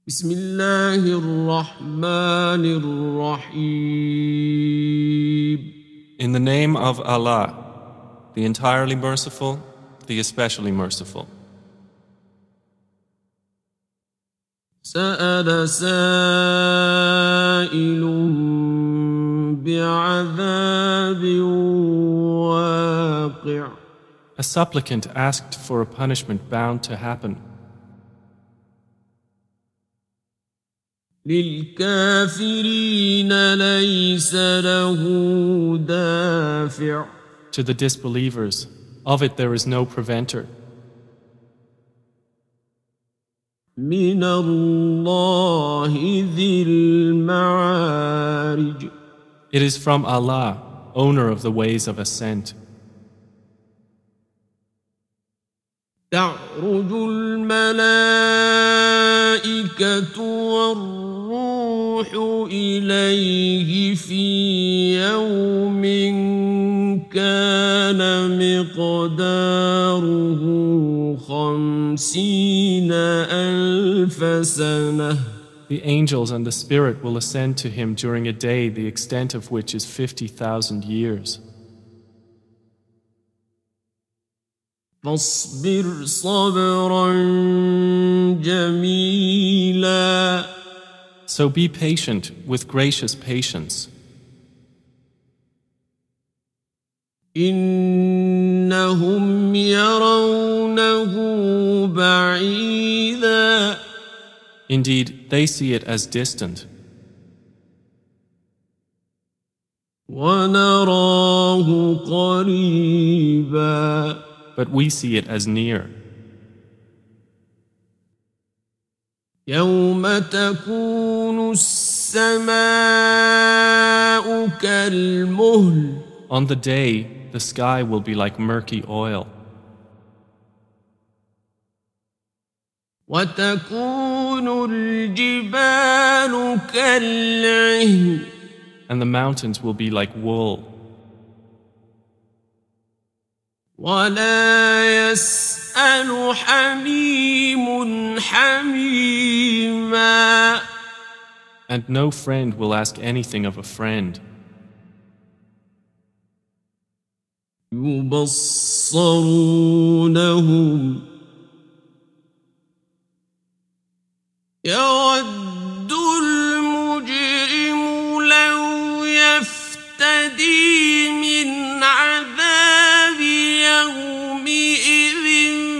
بسم الله الرحمن الرحيم. In the name of Allah, the entirely merciful, the especially merciful. سأل سائل بعذاب واقع. A supplicant asked for a punishment bound to happen. للكافرين ليس له دافع. To the disbelievers, of it there is no preventer. من الله ذي المعارج. It is from Allah, owner of the ways of ascent. تعرج الملائكة والروح إليه في يوم كان مقداره 50,000 سنة. The angels and the Spirit will ascend to him during a day the extent of which is 50,000 years. فاصبر صبرا جميلا. So be patient with gracious patience. إنهم يرونه بعيدا. Indeed, they see it as distant. ونراه قريبا. But we see it as near. يوم تكون السماء كالمهل. On the day, the sky will be like murky oil. وتكون الجبال كالعهن. And the mountains will be like wool. ولا يسأل حميم حميما. And no friend will ask anything of a friend. يبصرونهم. يود المجرم لو يفتدي من عذاب يومئذ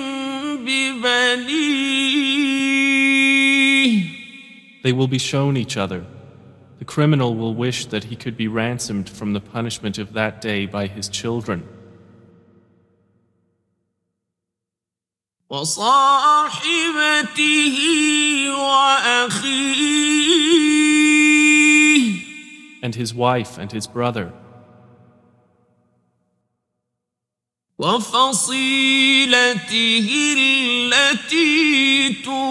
ببنيه. They will be shown each other. The criminal will wish that he could be ransomed from the punishment of that day by his children. وصاحبته وأخيه. And his wife and his brother. وفصيلته التي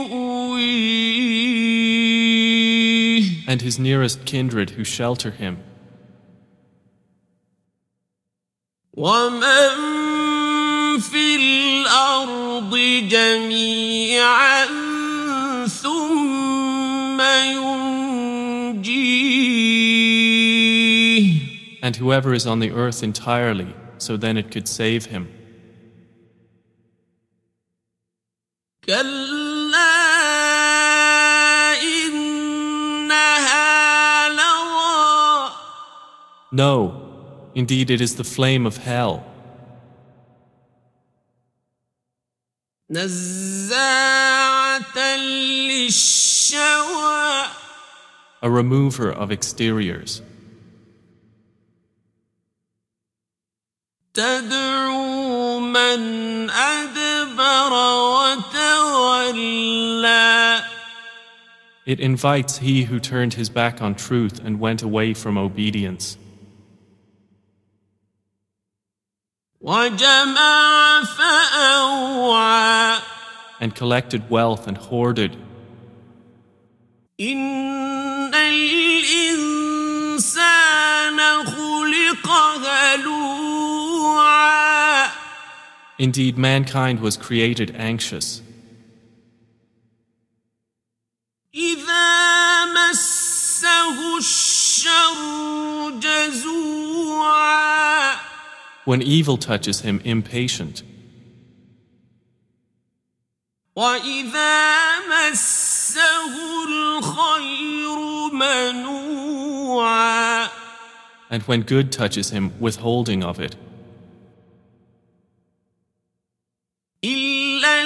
تؤويه. And his nearest kindred who shelter him. ومن في الأرض جميعا ثم ينجيه. And whoever is on the earth entirely, so then it could save him. كلا إنها لظى. No, indeed it is the flame of hell. نزاعة للشوى. A remover of exteriors. تدعو من أدبر وتولى. It invites he who turned his back on truth and went away from obedience. وجمع فأوعى. And collected wealth and hoarded. إن الإنسان خلق هلوعا. Indeed, mankind was created anxious. When evil touches him, impatient. وإذا مسه الخير منوعا And when good touches him, withholding of it. إلا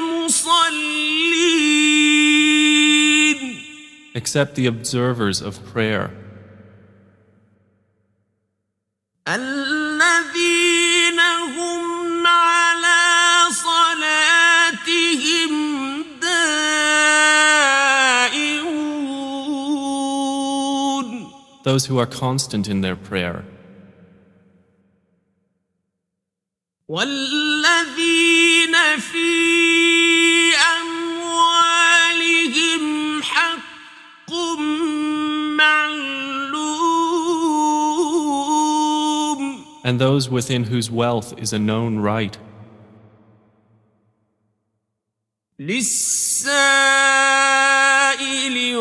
المصلين Except the observers of prayer. الذين هم على صلاتهم دائمون Those who are constant in their prayer. والذين في أموالهم حق معلوم And those within whose wealth is a known right. للسائل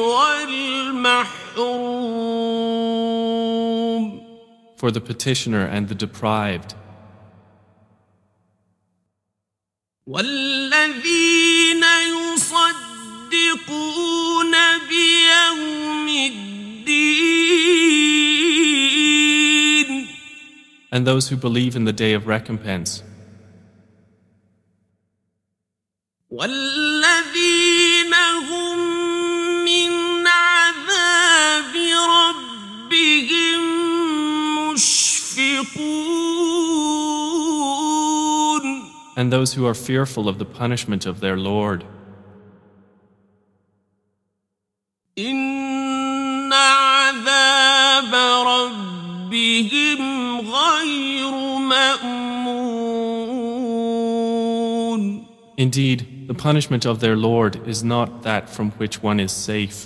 والمحروم For the petitioner and the deprived. والذين يصدقون بيوم الدين And those who believe in the day of recompense. والذين هم من عذاب ربهم مشفقون And those who are fearful of the punishment of their Lord. إن عذاب ربهم غير مأمون Indeed, the punishment of their Lord is not that from which one is safe.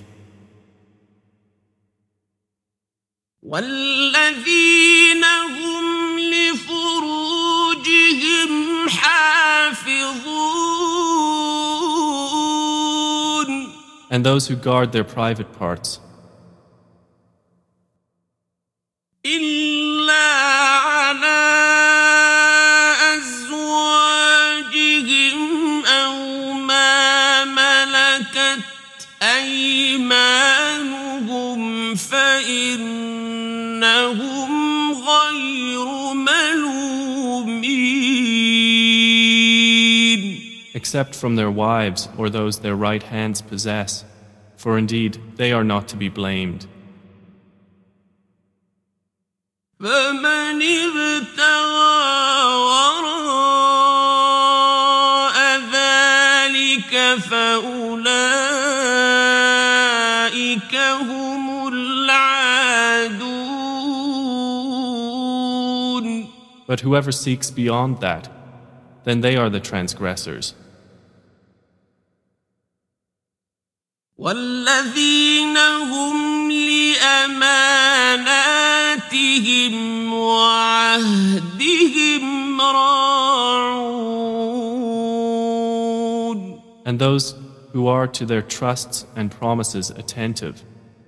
والذين هم لفروجهم حافظون And those who guard their private parts. إلا على أزواجهم أو ما ملكت أيمانهم فإنهم غير ملومين Except from their wives or those their right hands possess, for indeed they are not to be blamed. فمن ابتغى وراء ذلك فأولئك هم العادون But whoever seeks beyond that, then they are the transgressors. والذين هم لأماناتهم وعهدهم راعون And those who are to their trusts and promises attentive.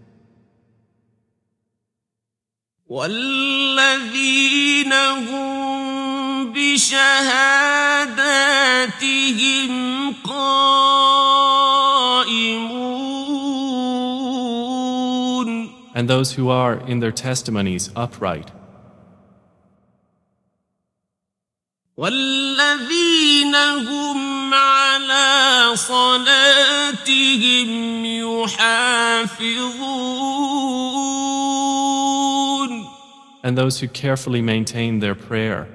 والذين هم بشهاداتهم قائمون And those who are in their testimonies upright. والذين هم على صلاتهم يحافظون And those who carefully maintain their prayer.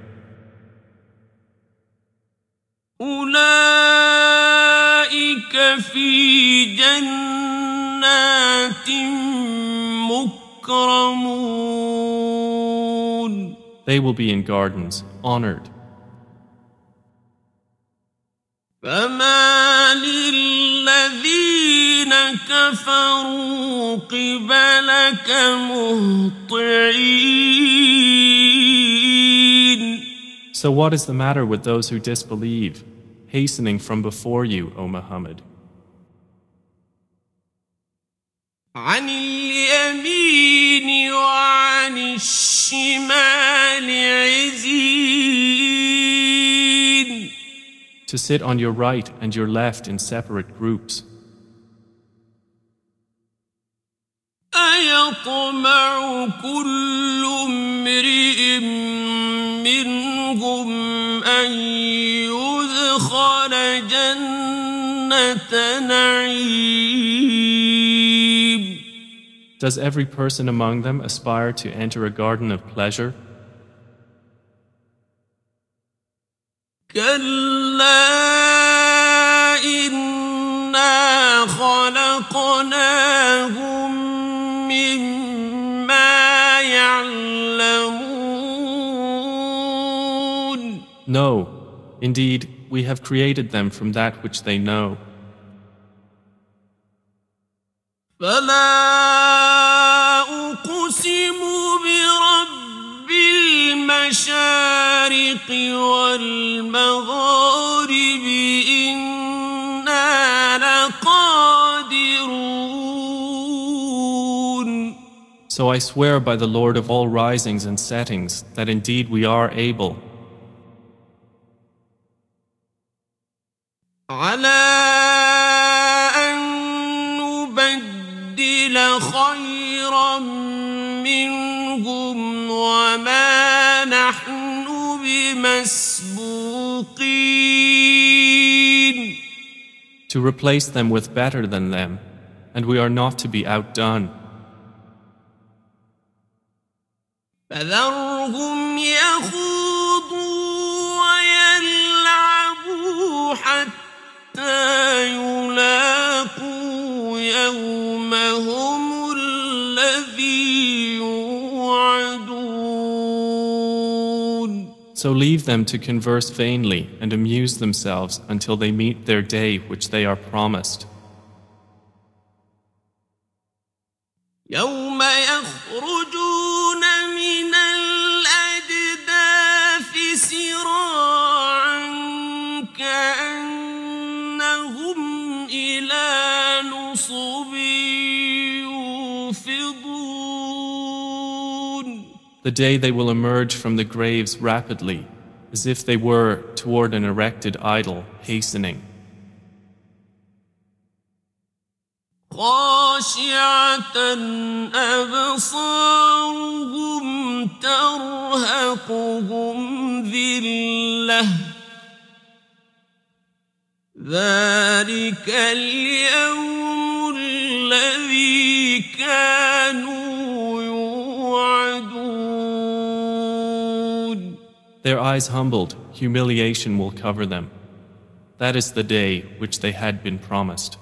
أولئك في جنات مكرمون They will be in gardens, honored. فما للذين كفروا قبلك مهطعين So what is the matter with those who disbelieve, hastening from before you, O Muhammad? عن اليمين وعن الشمال عزين sit on your right and your left in separate groups. أيطمع كل امرئ منهم أن يدخل جنة نعيم. Does every person among them aspire to enter a garden of pleasure? كلا إنا خلقناهم مما يعلمون. No, indeed, we have created them from that which they know. فلا أقسم برب المشارق والمغارب إنا لقادرون. So I swear by the Lord of all risings and settings that indeed we are able. على أن نبدل خيرا منهم وما نحن بمسبوقين. To replace them with better than them, and we are not to be outdone. فذرهم يخوضوا ويلعبوا حتى يلاقوا يومهم الذي يوعدون. So leave them to converse vainly and amuse themselves until they meet their day which they are promised. يوم يخرجون من الأجداث سراعا كأنهم إلى نصب يوفضون. The day they will emerge from the graves rapidly, as if they were toward an erected idol, hastening. خاشعة أبصارهم ترهقهم ذلة ذلك اليوم الذي كانوا يوعدون. Their eyes humbled, humiliation will cover them. That is the day which they had been promised.